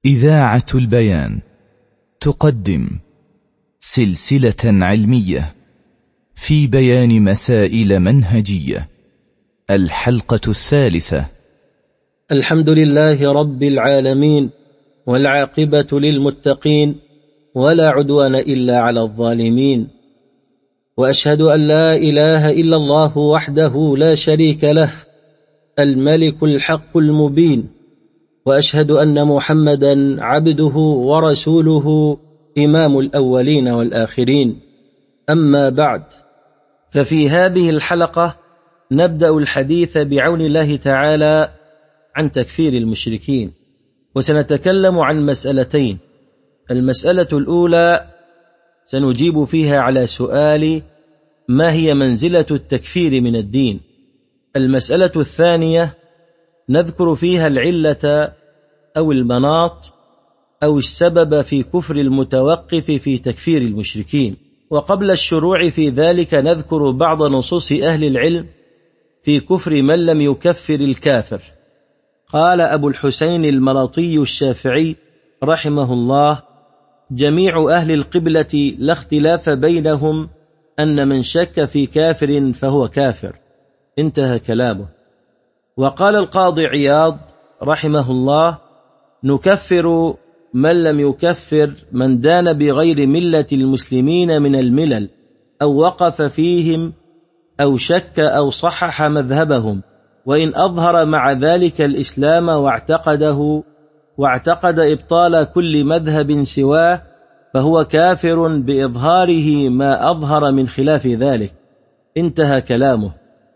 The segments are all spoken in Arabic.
إذاعة البيان تقدم سلسلة علمية في بيان مسائل منهجية. الحلقة 3. الحمد لله رب العالمين، والعاقبة للمتقين، ولا عدوان إلا على الظالمين. وأشهد أن لا إله إلا الله وحده لا شريك له، الملك الحق المبين. وأشهد أن محمدا عبده ورسوله، إمام الأولين والآخرين. أما بعد، ففي هذه الحلقة نبدأ الحديث بعون الله تعالى عن تكفير المشركين، وسنتكلم عن مسألتين. المسألة الأولى سنجيب فيها على سؤال: ما هي منزلة التكفير من الدين؟ المسألة الثانية نذكر فيها العلة أو المناط أو السبب في كفر المتوقف في تكفير المشركين. وقبل الشروع في ذلك نذكر بعض نصوص أهل العلم في كفر من لم يكفر الكافر. قال أبو الحسين الملطي الشافعي رحمه الله: جميع أهل القبلة لا اختلاف بينهم أن من شك في كافر فهو كافر. انتهى كلامه. وقال القاضي عياض رحمه الله: نكفر من لم يكفر من دان بغير ملة المسلمين من الملل، أو وقف فيهم، أو شك أو صحح مذهبهم، وإن أظهر مع ذلك الإسلام واعتقد إبطال كل مذهب سواه، فهو كافر بإظهاره ما أظهر من خلاف ذلك. انتهى كلامه.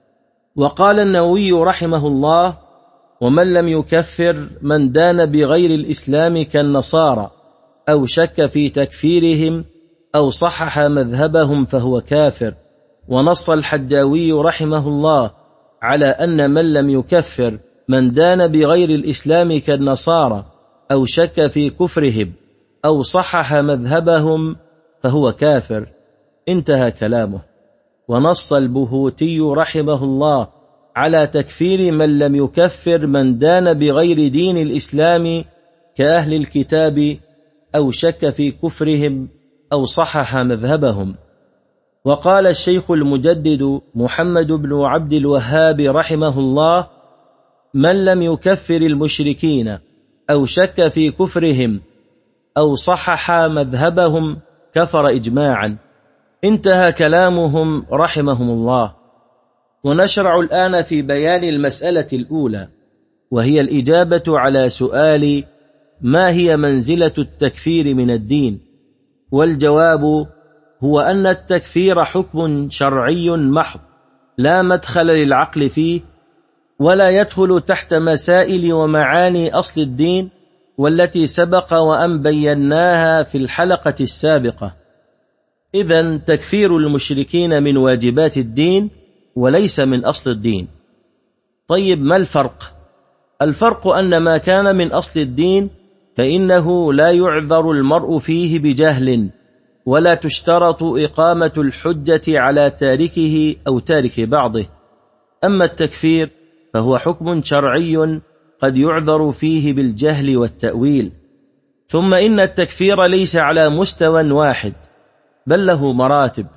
وقال النووي رحمه الله: ومن لم يكفر من دان بغير الإسلام كالنصارى، أو شك في تكفيرهم، أو صحح مذهبهم، فهو كافر. ونص الحجاوي رحمه الله على أن من لم يكفر من دان بغير الإسلام كالنصارى، أو شك في كفرهم، أو صحح مذهبهم، فهو كافر. انتهى كلامه. ونص البهوتي رحمه الله على تكفير من لم يكفر من دان بغير دين الإسلام كأهل الكتاب، أو شك في كفرهم، أو صحح مذهبهم. وقال الشيخ المجدد محمد بن عبد الوهاب رحمه الله: من لم يكفر المشركين أو شك في كفرهم أو صحح مذهبهم كفر إجماعا. انتهى كلامهم رحمهم الله. ونشرع الآن في بيان المسألة الأولى، وهي الإجابة على سؤال: ما هي منزلة التكفير من الدين؟ والجواب هو أن التكفير حكم شرعي محض، لا مدخل للعقل فيه، ولا يدخل تحت مسائل ومعاني أصل الدين، والتي سبق وأن بيناها في الحلقة السابقة. إذن تكفير المشركين من واجبات الدين وليس من أصل الدين. طيب، ما الفرق؟ الفرق أن ما كان من أصل الدين فإنه لا يعذر المرء فيه بجهل، ولا تشترط إقامة الحجة على تاركه أو تارك بعضه. أما التكفير فهو حكم شرعي قد يعذر فيه بالجهل والتأويل. ثم إن التكفير ليس على مستوى واحد، بل له مراتب،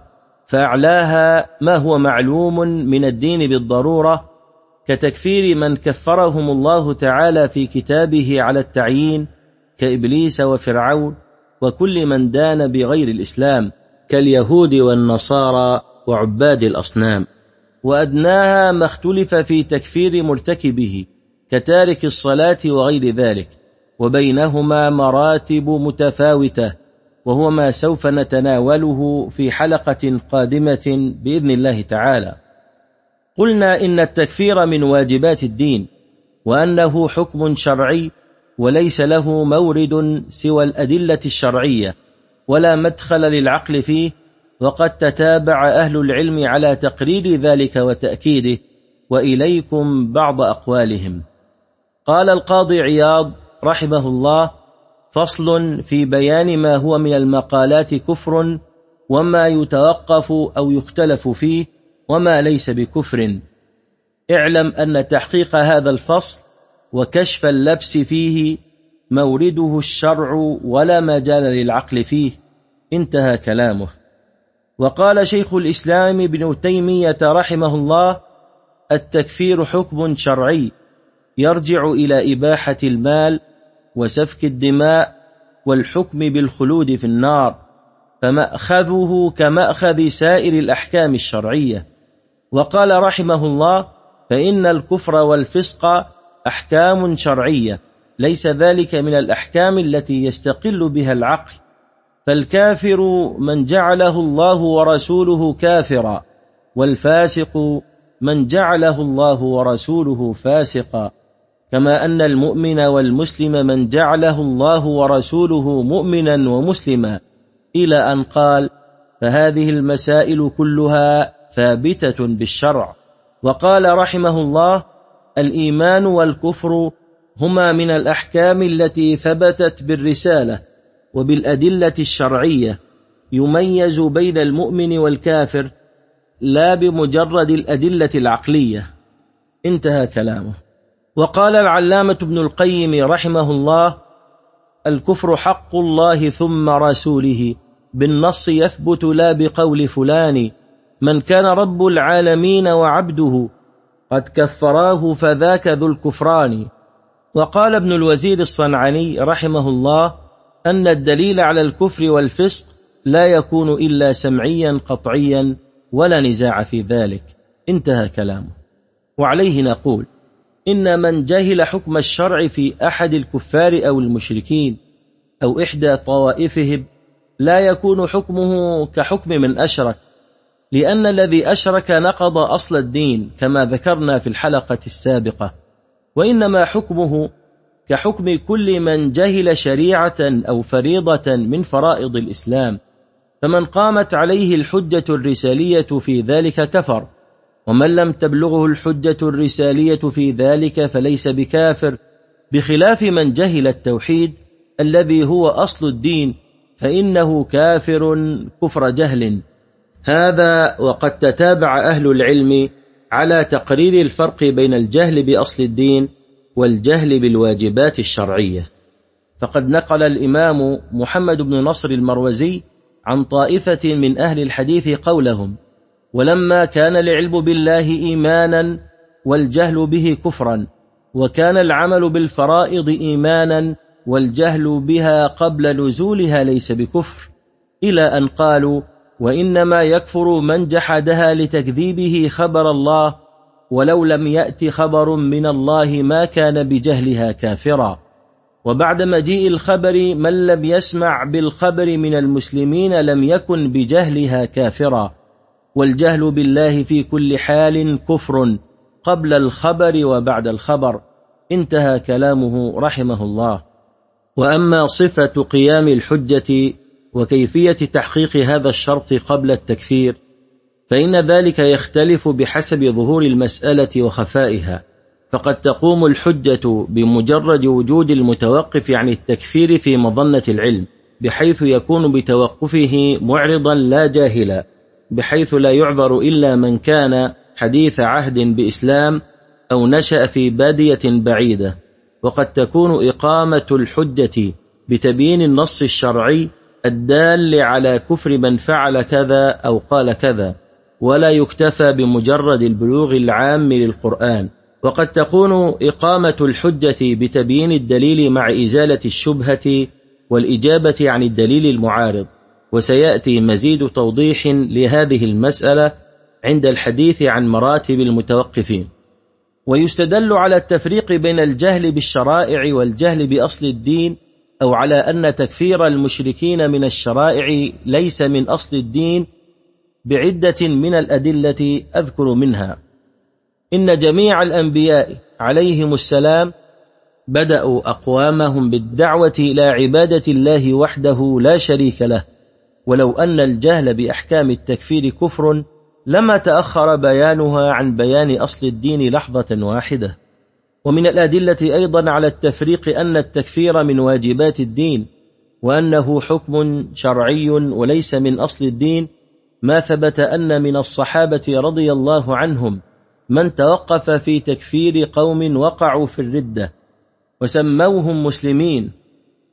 فأعلاها ما هو معلوم من الدين بالضرورة، كتكفير من كفرهم الله تعالى في كتابه على التعيين، كإبليس وفرعون وكل من دان بغير الإسلام، كاليهود والنصارى وعباد الأصنام. وأدناها ما اختلف في تكفير مرتكبه، كتارك الصلاة وغير ذلك، وبينهما مراتب متفاوتة، وهو ما سوف نتناوله في حلقة قادمة بإذن الله تعالى. قلنا إن التكفير من واجبات الدين، وأنه حكم شرعي وليس له مورد سوى الأدلة الشرعية، ولا مدخل للعقل فيه، وقد تتابع أهل العلم على تقرير ذلك وتأكيده، وإليكم بعض أقوالهم. قال القاضي عياض رحمه الله: فصل في بيان ما هو من المقالات كفر، وما يتوقف أو يختلف فيه، وما ليس بكفر. اعلم أن تحقيق هذا الفصل وكشف اللبس فيه مورده الشرع ولا مجال للعقل فيه. انتهى كلامه. وقال شيخ الإسلام ابن تيمية رحمه الله: التكفير حكم شرعي يرجع إلى إباحة المال وسفك الدماء والحكم بالخلود في النار، فمأخذه كمأخذ سائر الأحكام الشرعية. وقال رحمه الله: فإن الكفر والفسق أحكام شرعية، ليس ذلك من الأحكام التي يستقل بها العقل، فالكافر من جعله الله ورسوله كافرا، والفاسق من جعله الله ورسوله فاسقا، كما أن المؤمن والمسلم من جعله الله ورسوله مؤمنا ومسلما، إلى أن قال: فهذه المسائل كلها ثابتة بالشرع. وقال رحمه الله: الإيمان والكفر هما من الأحكام التي ثبتت بالرسالة وبالأدلة الشرعية، يميز بين المؤمن والكافر لا بمجرد الأدلة العقلية. انتهى كلامه. وقال العلامة ابن القيم رحمه الله: الكفر حق الله ثم رسوله، بالنص يثبت لا بقول فلان، من كان رب العالمين وعبده قد كفراه فذاك ذو الكفران. وقال ابن الوزير الصنعاني رحمه الله: أن الدليل على الكفر والفسق لا يكون إلا سمعيا قطعيا، ولا نزاع في ذلك. انتهى كلامه. وعليه نقول: إن من جهل حكم الشرع في أحد الكفار أو المشركين أو إحدى طوائفهم لا يكون حكمه كحكم من أشرك، لأن الذي أشرك نقض أصل الدين كما ذكرنا في الحلقة السابقة، وإنما حكمه كحكم كل من جهل شريعة أو فريضة من فرائض الإسلام، فمن قامت عليه الحجة الرسالية في ذلك كفر، ومن لم تبلغه الحجة الرسالية في ذلك فليس بكافر، بخلاف من جهل التوحيد الذي هو أصل الدين فإنه كافر كفر جهل. هذا وقد تتابع أهل العلم على تقرير الفرق بين الجهل بأصل الدين والجهل بالواجبات الشرعية. فقد نقل الإمام محمد بن نصر المروزي عن طائفة من أهل الحديث قولهم: ولما كان العلم بالله إيمانا والجهل به كفرا، وكان العمل بالفرائض إيمانا والجهل بها قبل نزولها ليس بكفر، إلى أن قالوا: وإنما يكفر من جحدها لتكذيبه خبر الله، ولو لم يأت خبر من الله ما كان بجهلها كافرا. وبعد مجيء الخبر من لم يسمع بالخبر من المسلمين لم يكن بجهلها كافرا، والجهل بالله في كل حال كفر قبل الخبر وبعد الخبر. انتهى كلامه رحمه الله. وأما صفة قيام الحجة وكيفية تحقيق هذا الشرط قبل التكفير فإن ذلك يختلف بحسب ظهور المسألة وخفائها، فقد تقوم الحجة بمجرد وجود المتوقف عن التكفير في مظنة العلم، بحيث يكون بتوقفه معرضا لا جاهلا، بحيث لا يعذر إلا من كان حديث عهد بإسلام أو نشأ في بادية بعيدة. وقد تكون إقامة الحجة بتبيين النص الشرعي الدال على كفر من فعل كذا أو قال كذا، ولا يكتفى بمجرد البلوغ العام للقرآن. وقد تكون إقامة الحجة بتبيين الدليل مع إزالة الشبهة والإجابة عن الدليل المعارض، وسيأتي مزيد توضيح لهذه المسألة عند الحديث عن مراتب المتوقفين. ويستدل على التفريق بين الجهل بالشرائع والجهل بأصل الدين، أو على أن تكفير المشركين من الشرائع ليس من أصل الدين بعدة من الأدلة أذكر منها: إن جميع الأنبياء عليهم السلام بدأوا أقوامهم بالدعوة إلى عبادة الله وحده لا شريك له، ولو أن الجهل بأحكام التكفير كفر لما تأخر بيانها عن بيان أصل الدين لحظة واحدة. ومن الأدلة أيضا على التفريق أن التكفير من واجبات الدين، وأنه حكم شرعي وليس من أصل الدين، ما ثبت أن من الصحابة رضي الله عنهم من توقف في تكفير قوم وقعوا في الردة وسموهم مسلمين،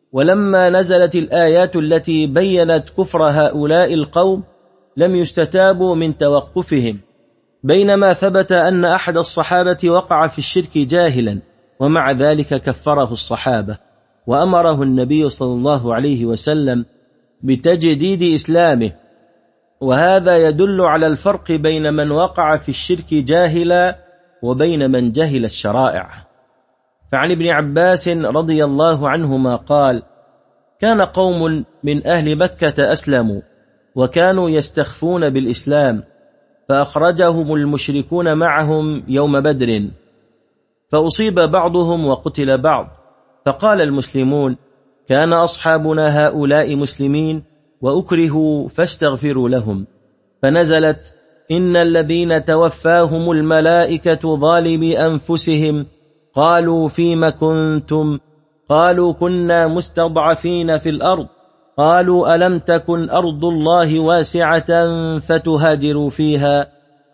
ولما نزلت الآيات التي بيّنت كفر هؤلاء القوم لم يستتابوا من توقفهم، بينما ثبت أن أحد الصحابة وقع في الشرك جاهلا، ومع ذلك كفره الصحابة وأمره النبي صلى الله عليه وسلم بتجديد إسلامه. وهذا يدل على الفرق بين من وقع في الشرك جاهلا وبين من جهل الشرائع. فعن ابن عباس رضي الله عنهما قال: كان قوم من أهل مكة أسلموا وكانوا يستخفون بالإسلام، فأخرجهم المشركون معهم يوم بدر، فأصيب بعضهم وقتل بعض، فقال المسلمون: كان أصحابنا هؤلاء مسلمين وأكرهوا فاستغفروا لهم، فنزلت: إن الذين توفاهم الملائكة ظالمي أنفسهم قالوا فيم كنتم؟ قالوا كنا مستضعفين في الأرض. قالوا ألم تكن أرض الله واسعة فتهاجروا فيها؟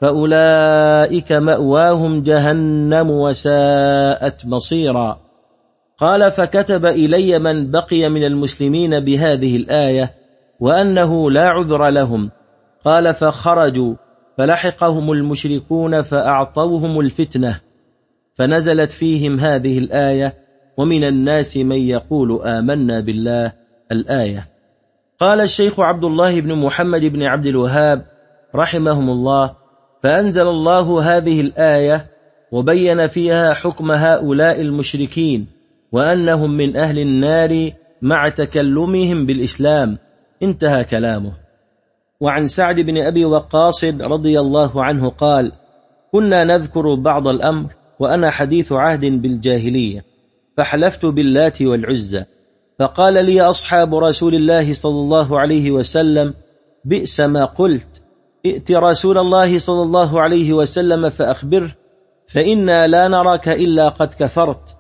فأولئك مأواهم جهنم وساءت مصيرا. قال: فكتب إلي من بقي من المسلمين بهذه الآية وأنه لا عذر لهم. قال: فخرجوا فلحقهم المشركون فأعطوهم الفتنة، فنزلت فيهم هذه الآية: ومن الناس من يقول آمنا بالله، الآية. قال الشيخ عبد الله بن محمد بن عبد الوهاب رحمهم الله: فأنزل الله هذه الآية وبين فيها حكم هؤلاء المشركين وأنهم من أهل النار مع تكلمهم بالإسلام. انتهى كلامه. وعن سعد بن أبي وقاص رضي الله عنه قال: كنا نذكر بعض الأمر وأنا حديث عهد بالجاهلية، فحلفت باللات والعزى، فقال لي أصحاب رسول الله صلى الله عليه وسلم: بئس ما قلت، ائت رسول الله صلى الله عليه وسلم فأخبره، فإنا لا نراك إلا قد كفرت.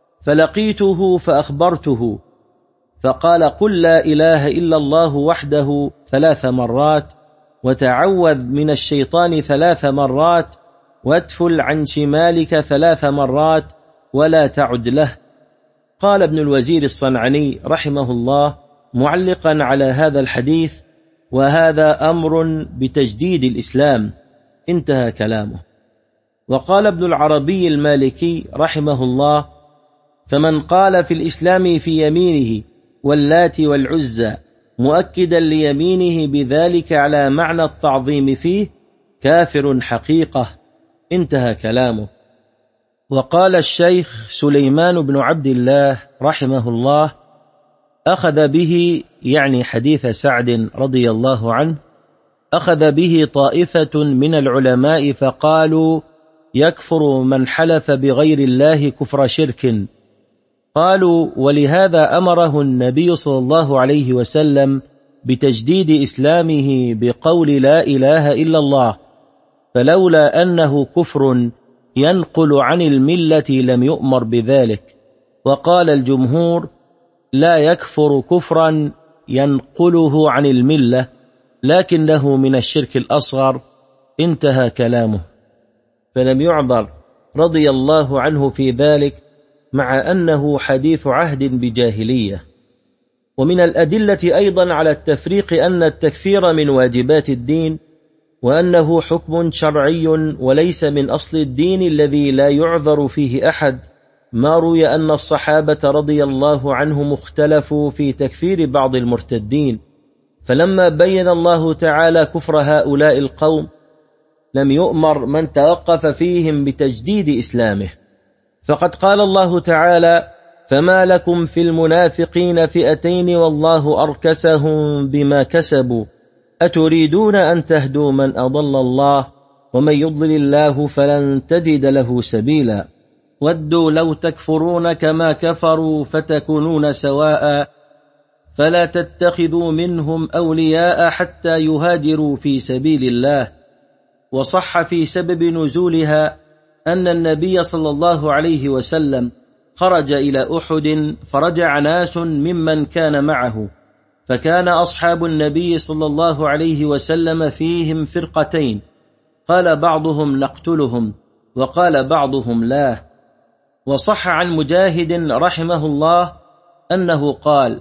فلقيته فأخبرته، فقال: قل لا إله إلا الله وحده 3 مرات، وتعوذ من الشيطان 3 مرات، وادفل عن شمالك 3 مرات، ولا تعد له. قال ابن الوزير الصنعاني رحمه الله معلقا على هذا الحديث: وهذا أمر بتجديد الإسلام. انتهى كلامه. وقال ابن العربي المالكي رحمه الله: فمن قال في الإسلام في يمينه واللات والعزى مؤكدا ليمينه بذلك على معنى التعظيم فيه كافر حقيقة. انتهى كلامه. وقال الشيخ سليمان بن عبد الله رحمه الله: أخذ به، يعني حديث سعد رضي الله عنه، أخذ به طائفة من العلماء فقالوا: يكفر من حلف بغير الله كفر شرك. قالوا: ولهذا أمره النبي صلى الله عليه وسلم بتجديد إسلامه بقول لا إله إلا الله، فلولا أنه كفر ينقل عن الملة لم يؤمر بذلك. وقال الجمهور: لا يكفر كفرا ينقله عن الملة، لكنه من الشرك الأصغر. انتهى كلامه. فلم يعذر رضي الله عنه في ذلك، مع أنه حديث عهد بجاهلية. ومن الأدلة أيضا على التفريق أن التكفير من واجبات الدين، وأنه حكم شرعي وليس من أصل الدين الذي لا يعذر فيه أحد، ما روي أن الصحابة رضي الله عنهم اختلفوا في تكفير بعض المرتدين، فلما بين الله تعالى كفر هؤلاء القوم لم يؤمر من توقف فيهم بتجديد إسلامه. فقد قال الله تعالى: فما لكم في المنافقين فئتين والله أركسهم بما كسبوا أتريدون أن تهدوا من أضل الله ومن يضلل الله فلن تجد له سبيلا ودوا لو تكفرون كما كفروا فتكونون سواء فلا تتخذوا منهم أولياء حتى يهاجروا في سبيل الله. وصح في سبب نزولها أن النبي صلى الله عليه وسلم خرج إلى أحد فرجع ناس ممن كان معه، فكان أصحاب النبي صلى الله عليه وسلم فيهم فرقتين، قال بعضهم نقتلهم وقال بعضهم لا. وصح عن مجاهد رحمه الله أنه قال: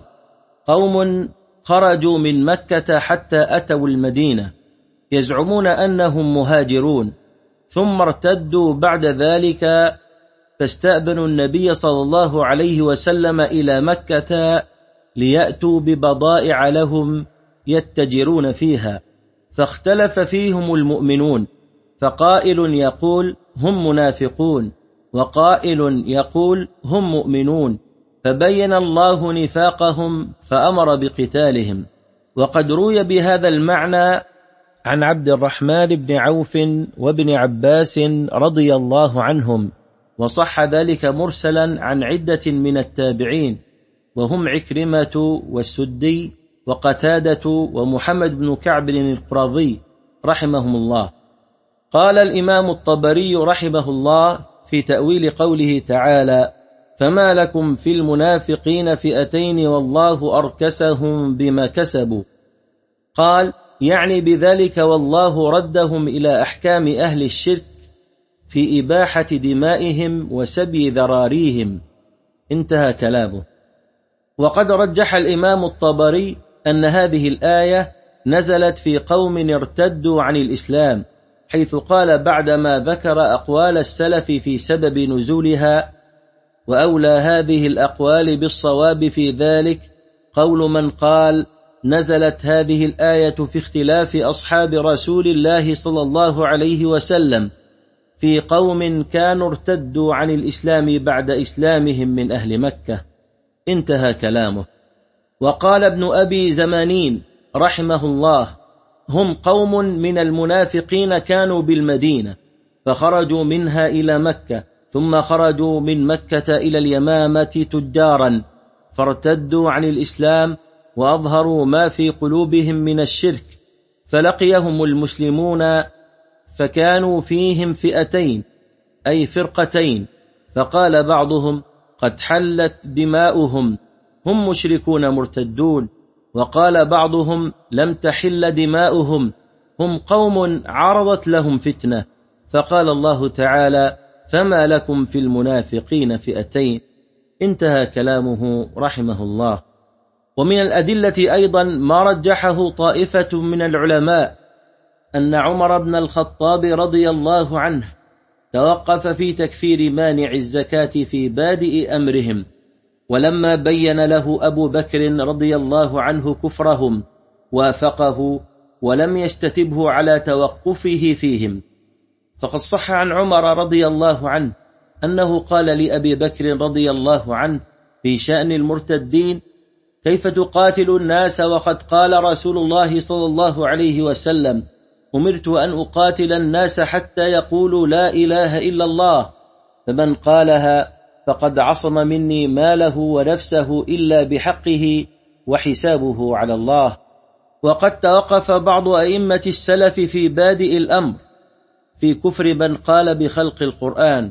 قوم خرجوا من مكة حتى أتوا المدينة يزعمون أنهم مهاجرون، ثم ارتدوا بعد ذلك، فاستأذنوا النبي صلى الله عليه وسلم إلى مكة ليأتوا ببضائع لهم يتجرون فيها، فاختلف فيهم المؤمنون، فقائل يقول هم منافقون، وقائل يقول هم مؤمنون، فبين الله نفاقهم فأمر بقتالهم. وقد روي بهذا المعنى عن عبد الرحمن بن عوف وابن عباس رضي الله عنهم، وصح ذلك مرسلا عن عدة من التابعين، وهم عكرمة والسدي وقتادة ومحمد بن كعب القرظي رحمهم الله. قال الإمام الطبري رحمه الله في تأويل قوله تعالى: فما لكم في المنافقين فئتين والله أركسهم بما كسبوا، قال: يعني بذلك والله ردهم إلى أحكام أهل الشرك في إباحة دمائهم وسبي ذراريهم. انتهى كلامه. وقد رجح الإمام الطبري أن هذه الآية نزلت في قوم ارتدوا عن الإسلام، حيث قال بعدما ذكر أقوال السلف في سبب نزولها: وأولى هذه الأقوال بالصواب في ذلك قول من قال: نزلت هذه الآية في اختلاف أصحاب رسول الله صلى الله عليه وسلم في قوم كانوا ارتدوا عن الإسلام بعد إسلامهم من أهل مكة. انتهى كلامه. وقال ابن أبي زمانين رحمه الله: هم قوم من المنافقين كانوا بالمدينة، فخرجوا منها إلى مكة، ثم خرجوا من مكة إلى اليمامة تجارا، فارتدوا عن الإسلام وأظهروا ما في قلوبهم من الشرك، فلقيهم المسلمون فكانوا فيهم فئتين، أي فرقتين، فقال بعضهم: قد حلت دماؤهم، هم مشركون مرتدون، وقال بعضهم: لم تحل دماؤهم، هم قوم عرضت لهم فتنة، فقال الله تعالى: فما لكم في المنافقين فئتين. انتهى كلامه رحمه الله. ومن الأدلة أيضا ما رجحه طائفة من العلماء أن عمر بن الخطاب رضي الله عنه توقف في تكفير مانع الزكاة في بادئ أمرهم، ولما بين له أبو بكر رضي الله عنه كفرهم وافقه ولم يستتبه على توقفه فيهم. فقد صح عن عمر رضي الله عنه أنه قال لأبي بكر رضي الله عنه في شأن المرتدين: كيف تقاتل الناس وقد قال رسول الله صلى الله عليه وسلم: أمرت أن أقاتل الناس حتى يقولوا لا إله إلا الله، فمن قالها فقد عصم مني ماله ونفسه إلا بحقه وحسابه على الله. وقد توقف بعض أئمة السلف في بادئ الأمر في كفر من قال بخلق القرآن،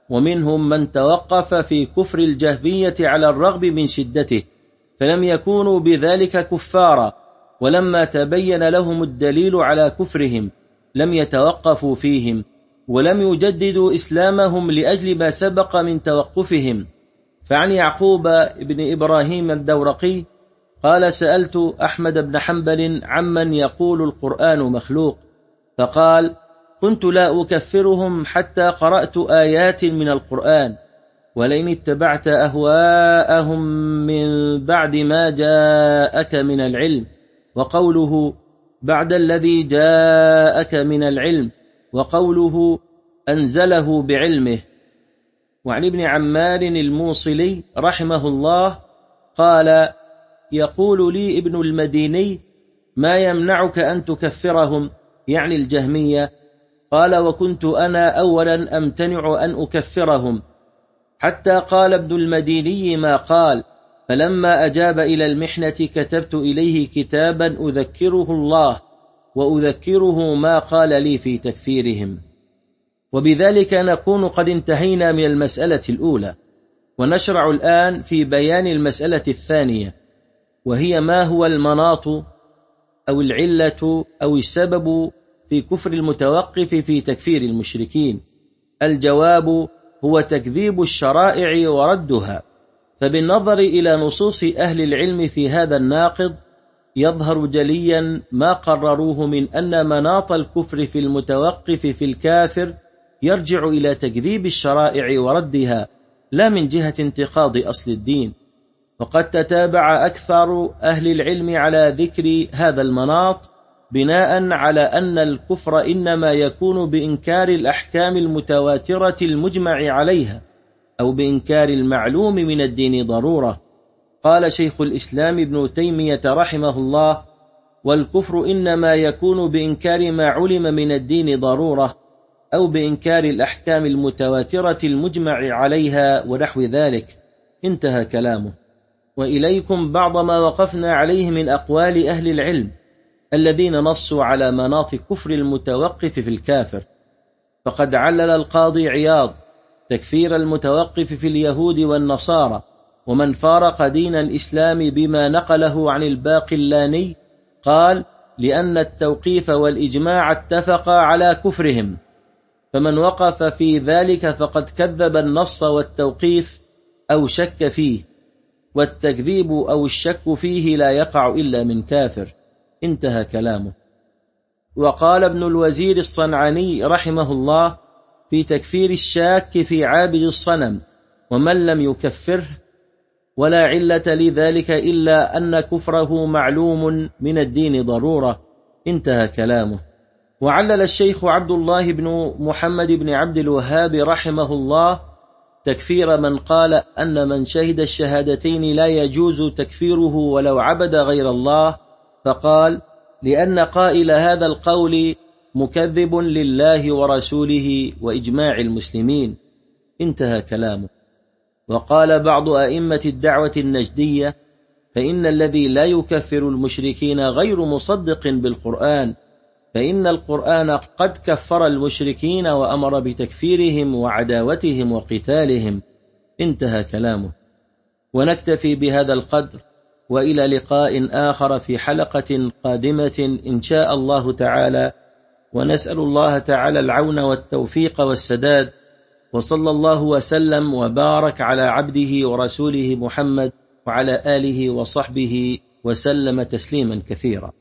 ومنهم من توقف في كفر الجهمية على الرغم من شدته، فلم يكونوا بذلك كفارا، ولما تبين لهم الدليل على كفرهم لم يتوقفوا فيهم، ولم يجددوا إسلامهم لأجل ما سبق من توقفهم. فعن يعقوب بن إبراهيم الدورقي قال: سألت أحمد بن حنبل عمن يقول القرآن مخلوق، فقال: كنت لا أكفرهم حتى قرأت آيات من القرآن، ولئن اتبعت أهواءهم من بعد ما جاءك من العلم، وقوله بعد الذي جاءك من العلم، وقوله أنزله بعلمه. وعن ابن عمار الموصلي رحمه الله قال: يقول لي ابن المديني: ما يمنعك أن تكفرهم، يعني الجهمية؟ قال: وكنت أنا أولا أمتنع أن أكفرهم، حتى قال ابن المديني ما قال، فلما أجاب إلى المحنة كتبت إليه كتابا أذكره الله وأذكره ما قال لي في تكفيرهم. وبذلك نكون قد انتهينا من المسألة الأولى، ونشرع الآن في بيان المسألة الثانية، وهي ما هو المناط أو العلة أو السبب في كفر المتوقف في تكفير المشركين. الجواب هو تكذيب الشرائع وردها، فبالنظر إلى نصوص أهل العلم في هذا الناقض يظهر جليا ما قرروه من أن مناط الكفر في المتوقف في الكافر يرجع إلى تكذيب الشرائع وردها، لا من جهة انتقاض أصل الدين. وقد تتابع أكثر أهل العلم على ذكر هذا المناط بناء على أن الكفر إنما يكون بإنكار الأحكام المتواترة المجمع عليها أو بإنكار المعلوم من الدين ضرورة. قال شيخ الإسلام ابن تيمية رحمه الله: والكفر إنما يكون بإنكار ما علم من الدين ضرورة أو بإنكار الأحكام المتواترة المجمع عليها ونحو ذلك. انتهى كلامه. وإليكم بعض ما وقفنا عليه من أقوال أهل العلم الذين نصوا على مناط كفر المتوقف في الكافر. فقد علل القاضي عياض تكفير المتوقف في اليهود والنصارى ومن فارق دين الإسلام بما نقله عن الباقلاني، قال: لأن التوقيف والإجماع اتفقا على كفرهم، فمن وقف في ذلك فقد كذب النص والتوقيف أو شك فيه، والتكذيب أو الشك فيه لا يقع إلا من كافر. انتهى كلامه. وقال ابن الوزير الصنعاني رحمه الله في تكفير الشاك في عابد الصنم ومن لم يكفره: ولا علة لذلك إلا أن كفره معلوم من الدين ضرورة. انتهى كلامه. وعلل الشيخ عبد الله بن محمد بن عبد الوهاب رحمه الله تكفير من قال أن من شهد الشهادتين لا يجوز تكفيره ولو عبد غير الله، فقال: لأن قائل هذا القول مكذب لله ورسوله وإجماع المسلمين. انتهى كلامه. وقال بعض أئمة الدعوة النجدية: فإن الذي لا يكفر المشركين غير مصدق بالقرآن، فإن القرآن قد كفر المشركين وأمر بتكفيرهم وعداوتهم وقتالهم. انتهى كلامه. ونكتفي بهذا القدر، وإلى لقاء آخر في حلقة قادمة إن شاء الله تعالى، ونسأل الله تعالى العون والتوفيق والسداد، وصلى الله وسلم وبارك على عبده ورسوله محمد وعلى آله وصحبه وسلم تسليما كثيرا.